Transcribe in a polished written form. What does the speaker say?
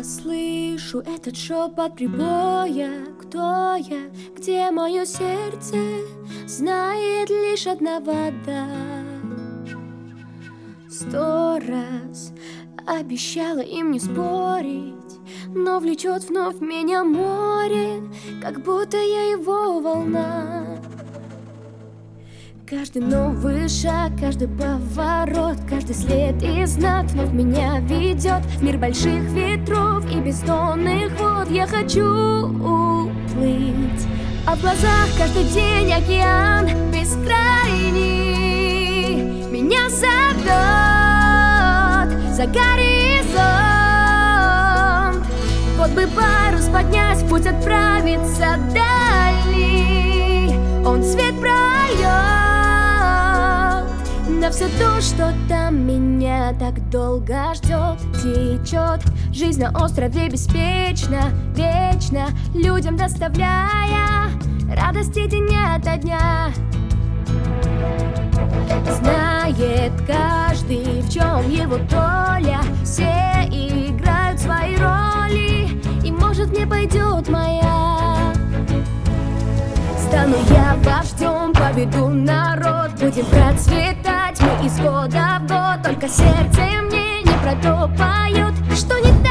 Я слышу этот шепот прибоя. Кто я? Где мое сердце? Знает лишь одна вода. 100 раз обещала им не спорить, но влечет вновь меня море, как будто я его волна. Каждый новый шаг, каждый поворот, каждый след и знак вновь меня ведет в мир больших ветров и бездонных вод. Я хочу уплыть, а в глазах каждый день океан бескрайний меня зовет за горизонт. Вот бы парус поднять, в путь отправиться дальний. Он свет прольет на все то, что там меня так долго ждет. Течет жизнь на острове беспечно, вечно, людям доставляя радости день ото дня. Знает каждый, в чем его доля. Все играют свои роли, и может мне пойдет моя. Стану я вождем, поведу народ, будем процветать мы из года в год. Только сердце мне не про то поет, что не